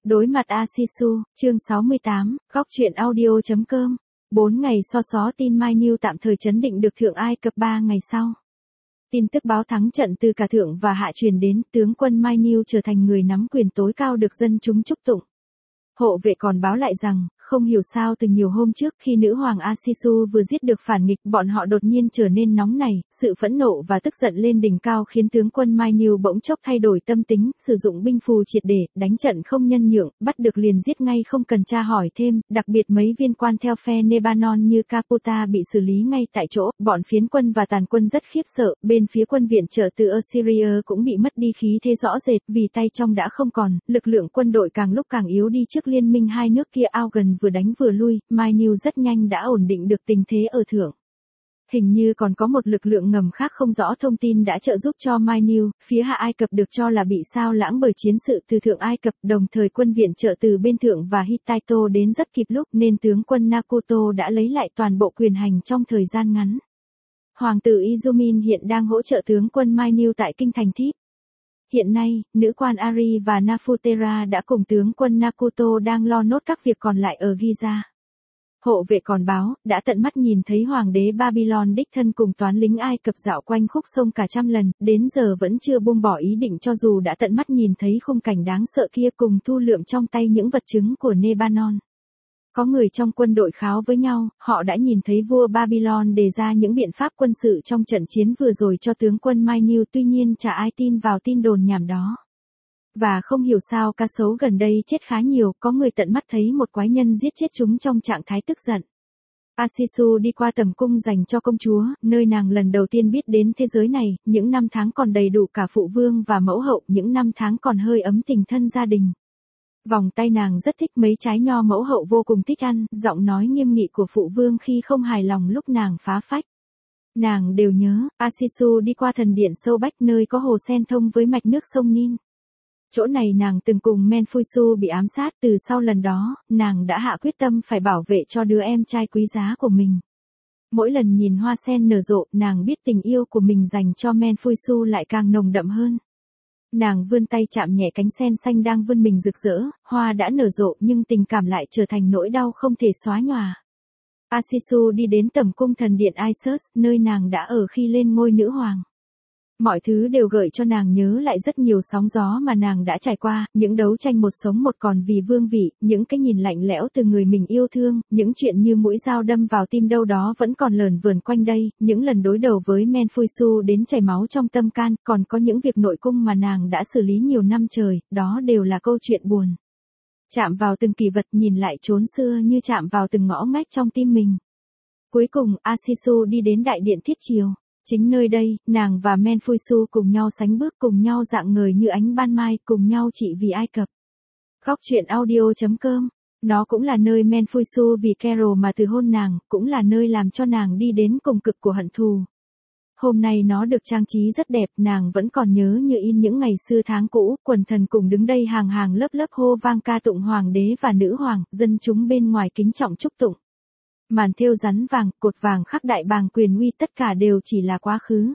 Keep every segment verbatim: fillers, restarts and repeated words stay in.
Đối mặt Asisu, chương sáu mươi tám, góc truyện audio chấm com. Bốn ngày so só tin My News tạm thời chấn định được Thượng Ai Cập ba ngày sau. Tin tức báo thắng trận từ cả thượng và hạ truyền đến, tướng quân My News trở thành người nắm quyền tối cao được dân chúng chúc tụng. Hộ vệ còn báo lại rằng, không hiểu sao từ nhiều hôm trước khi nữ hoàng Asisu vừa giết được phản nghịch, bọn họ đột nhiên trở nên nóng nảy, sự phẫn nộ và tức giận lên đỉnh cao khiến tướng quân My News bỗng chốc thay đổi tâm tính, sử dụng binh phù triệt để, đánh trận không nhân nhượng, bắt được liền giết ngay không cần tra hỏi thêm, đặc biệt mấy viên quan theo phe Lebanon như Caputa bị xử lý ngay tại chỗ, bọn phiến quân và tàn quân rất khiếp sợ, bên phía quân viện trợ từ Assyria cũng bị mất đi khí thế rõ rệt, vì tay trong đã không còn, lực lượng quân đội càng lúc càng yếu đi trước liên minh hai nước kia. Augen vừa đánh vừa lui, My News rất nhanh đã ổn định được tình thế ở thượng. Hình như còn có một lực lượng ngầm khác không rõ thông tin đã trợ giúp cho My News, phía Hạ Ai Cập được cho là bị sao lãng bởi chiến sự từ Thượng Ai Cập, đồng thời quân viện trợ từ bên Thượng và Hittite đến rất kịp lúc nên tướng quân Nakuto đã lấy lại toàn bộ quyền hành trong thời gian ngắn. Hoàng tử Izumin hiện đang hỗ trợ tướng quân My News tại kinh thành Thíp. Hiện nay, nữ quan Ari và Nafutera đã cùng tướng quân Nakuto đang lo nốt các việc còn lại ở Giza. Hộ vệ còn báo, đã tận mắt nhìn thấy hoàng đế Babylon đích thân cùng toán lính Ai Cập dạo quanh khúc sông cả trăm lần, đến giờ vẫn chưa buông bỏ ý định cho dù đã tận mắt nhìn thấy khung cảnh đáng sợ kia cùng thu lượm trong tay những vật chứng của Lebanon. Có người trong quân đội kháo với nhau, họ đã nhìn thấy vua Babylon đề ra những biện pháp quân sự trong trận chiến vừa rồi cho tướng quân My News, tuy nhiên chả ai tin vào tin đồn nhảm đó. Và không hiểu sao cá sấu gần đây chết khá nhiều, có người tận mắt thấy một quái nhân giết chết chúng trong trạng thái tức giận. Asisu đi qua tầm cung dành cho công chúa, nơi nàng lần đầu tiên biết đến thế giới này, những năm tháng còn đầy đủ cả phụ vương và mẫu hậu, những năm tháng còn hơi ấm tình thân gia đình. Vòng tay nàng rất thích mấy trái nho mẫu hậu vô cùng thích ăn, giọng nói nghiêm nghị của phụ vương khi không hài lòng lúc nàng phá phách. Nàng đều nhớ, Asisu đi qua thần điện sâu bách nơi có hồ sen thông với mạch nước sông Nin. Chỗ này nàng từng cùng Menfuisu bị ám sát, từ sau lần đó, nàng đã hạ quyết tâm phải bảo vệ cho đứa em trai quý giá của mình. Mỗi lần nhìn hoa sen nở rộ, nàng biết tình yêu của mình dành cho Menfuisu lại càng nồng đậm hơn. Nàng vươn tay chạm nhẹ cánh sen xanh đang vươn mình rực rỡ, hoa đã nở rộ nhưng tình cảm lại trở thành nỗi đau không thể xóa nhòa. Asisu đi đến tầm cung thần điện Isis, nơi nàng đã ở khi lên ngôi nữ hoàng. Mọi thứ đều gợi cho nàng nhớ lại rất nhiều sóng gió mà nàng đã trải qua, những đấu tranh một sống một còn vì vương vị, những cái nhìn lạnh lẽo từ người mình yêu thương, những chuyện như mũi dao đâm vào tim đâu đó vẫn còn lờn vờn quanh đây, những lần đối đầu với Menfuisu đến chảy máu trong tâm can, còn có những việc nội cung mà nàng đã xử lý nhiều năm trời, đó đều là câu chuyện buồn. Chạm vào từng kỳ vật, nhìn lại chốn xưa như chạm vào từng ngõ ngách trong tim mình. Cuối cùng, Asisu đi đến đại điện Thiết Triều. Chính nơi đây, nàng và Menfuisu cùng nhau sánh bước, cùng nhau rạng ngời như ánh ban mai, cùng nhau trị vì Ai Cập. Góc truyện audio chấm com. Nó cũng là nơi Menfuisu vì Carol mà từ hôn nàng, cũng là nơi làm cho nàng đi đến cùng cực của hận thù. Hôm nay nó được trang trí rất đẹp, nàng vẫn còn nhớ như in những ngày xưa tháng cũ, quần thần cùng đứng đây hàng hàng lớp lớp hô vang ca tụng hoàng đế và nữ hoàng, dân chúng bên ngoài kính trọng chúc tụng. Màn thêu rắn vàng, cột vàng khắc đại bàng quyền uy, tất cả đều chỉ là quá khứ.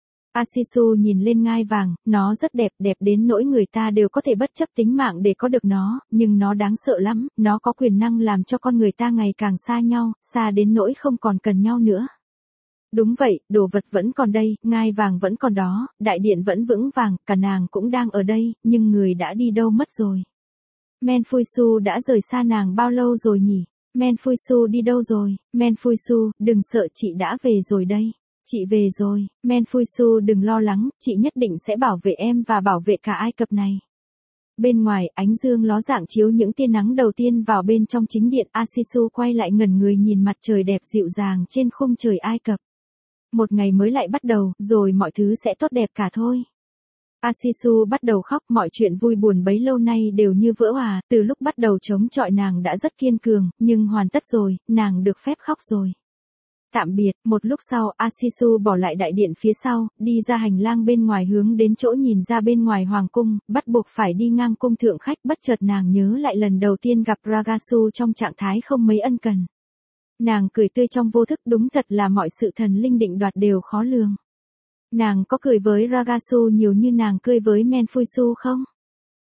Asisu nhìn lên ngai vàng, nó rất đẹp, đẹp đến nỗi người ta đều có thể bất chấp tính mạng để có được nó, nhưng nó đáng sợ lắm, nó có quyền năng làm cho con người ta ngày càng xa nhau, xa đến nỗi không còn cần nhau nữa. Đúng vậy, đồ vật vẫn còn đây, ngai vàng vẫn còn đó, đại điện vẫn vững vàng, cả nàng cũng đang ở đây, nhưng người đã đi đâu mất rồi. Menfuisu đã rời xa nàng bao lâu rồi nhỉ? Menfuisu đi đâu rồi? Menfuisu, đừng sợ, chị đã về rồi đây. Chị về rồi, Menfuisu đừng lo lắng, chị nhất định sẽ bảo vệ em và bảo vệ cả Ai Cập này. Bên ngoài, ánh dương ló dạng chiếu những tia nắng đầu tiên vào bên trong chính điện, Asisu quay lại ngẩn người nhìn mặt trời đẹp dịu dàng trên khung trời Ai Cập. Một ngày mới lại bắt đầu, rồi mọi thứ sẽ tốt đẹp cả thôi. Asisu bắt đầu khóc, mọi chuyện vui buồn bấy lâu nay đều như vỡ òa, từ lúc bắt đầu chống chọi nàng đã rất kiên cường, nhưng hoàn tất rồi, nàng được phép khóc rồi. Tạm biệt, một lúc sau, Asisu bỏ lại đại điện phía sau, đi ra hành lang bên ngoài hướng đến chỗ nhìn ra bên ngoài hoàng cung, bắt buộc phải đi ngang cung thượng khách, bất chợt nàng nhớ lại lần đầu tiên gặp Ragasu trong trạng thái không mấy ân cần. Nàng cười tươi trong vô thức, đúng thật là mọi sự thần linh định đoạt đều khó lường. Nàng có cười với Ragasu nhiều như nàng cười với Menfuisu không?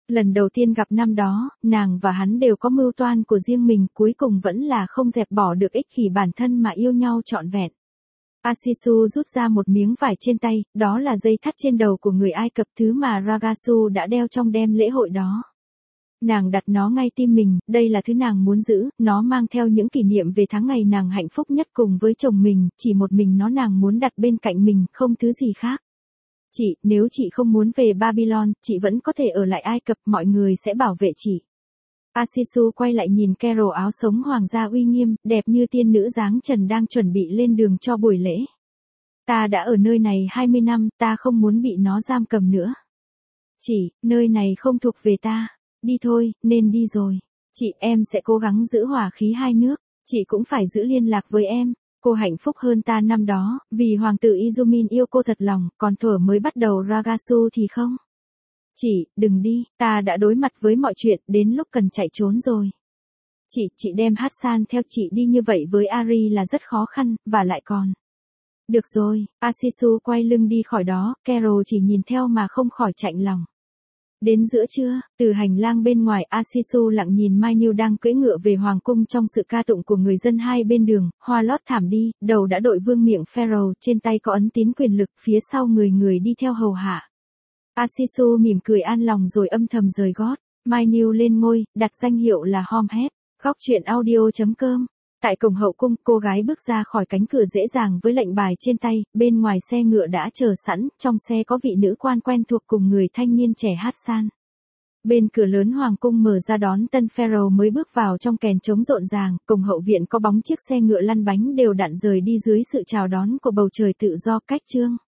Lần đầu tiên gặp năm đó, nàng và hắn đều có mưu toan của riêng mình, cuối cùng vẫn là không dẹp bỏ được ích kỷ bản thân mà yêu nhau trọn vẹn. Asisu rút ra một miếng vải trên tay, đó là dây thắt trên đầu của người Ai Cập, thứ mà Ragasu đã đeo trong đêm lễ hội đó. Nàng đặt nó ngay tim mình, đây là thứ nàng muốn giữ, nó mang theo những kỷ niệm về tháng ngày nàng hạnh phúc nhất cùng với chồng mình, chỉ một mình nó nàng muốn đặt bên cạnh mình, không thứ gì khác. Chị, nếu chị không muốn về Babylon, chị vẫn có thể ở lại Ai Cập, mọi người sẽ bảo vệ chị. Asisu quay lại nhìn Carol áo sống hoàng gia uy nghiêm, đẹp như tiên nữ dáng trần đang chuẩn bị lên đường cho buổi lễ. Ta đã ở nơi này hai mươi năm, ta không muốn bị nó giam cầm nữa. Chị, nơi này không thuộc về ta. Đi thôi, nên đi rồi. Chị, em sẽ cố gắng giữ hòa khí hai nước. Chị cũng phải giữ liên lạc với em. Cô hạnh phúc hơn ta năm đó, vì hoàng tử Izumin yêu cô thật lòng, còn thuở mới bắt đầu Ragasu thì không. Chị, đừng đi, ta đã đối mặt với mọi chuyện, đến lúc cần chạy trốn rồi. Chị, chị đem Hassan theo chị đi như vậy với Ari là rất khó khăn, và lại còn. Được rồi, Asisu quay lưng đi khỏi đó, Carol chỉ nhìn theo mà không khỏi chạnh lòng. Đến giữa trưa, từ hành lang bên ngoài, Asisu lặng nhìn Mai Nhu đang cưỡi ngựa về hoàng cung trong sự ca tụng của người dân hai bên đường, hoa lót thảm đi, đầu đã đội vương miện Pharaoh, trên tay có ấn tín quyền lực, phía sau người người đi theo hầu hạ. Asisu mỉm cười an lòng rồi âm thầm rời gót. Mai Nhu lên ngôi, đặt danh hiệu là Homehep. Góc truyện audio chấm com. Tại cổng hậu cung, cô gái bước ra khỏi cánh cửa dễ dàng với lệnh bài trên tay, bên ngoài xe ngựa đã chờ sẵn, trong xe có vị nữ quan quen thuộc cùng người thanh niên trẻ Hassan. Bên cửa lớn hoàng cung mở ra đón tân Pharaoh mới bước vào trong kèn trống rộn ràng, cổng hậu viện có bóng chiếc xe ngựa lăn bánh đều đặn rời đi dưới sự chào đón của bầu trời tự do cách trương.